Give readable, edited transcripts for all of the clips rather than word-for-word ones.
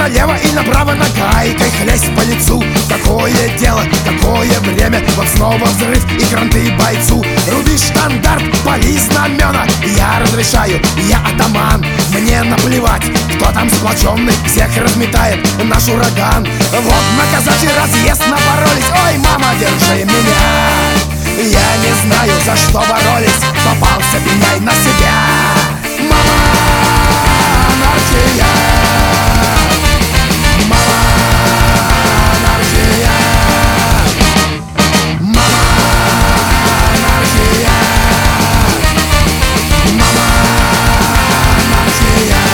налево и направо нагайкой хлесть по лицу. Какое дело, какое время, вот снова взрыв и кранты бойцу. Руби штандарт, пали знамена, я разрешаю, я атаман. Мне наплевать, кто там сплоченный, всех разметает наш ураган. Вот на казачий разъезд напоролись, ой, мама, держи меня. Я не знаю, за что боролись, попался пеняй на себя. Мама, анархия. Мама, анархия. Мама, анархия. Мама, анархия.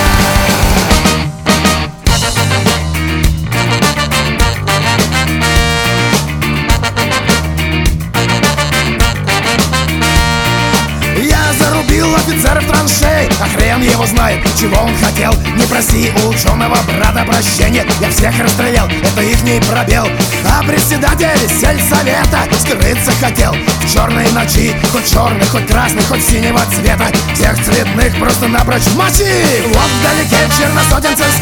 Я зарубил офицеров траншей, а хрен его знает, чего он хотел. Не проси у ученого брата прощения, я всех расстрелял, это ихний пробел. А председатель сельсовета скрыться хотел в черной ночи, хоть черный, хоть красный, хоть синего цвета. Всех цветных просто напрочь мочи. Вот вдалеке черносотенцы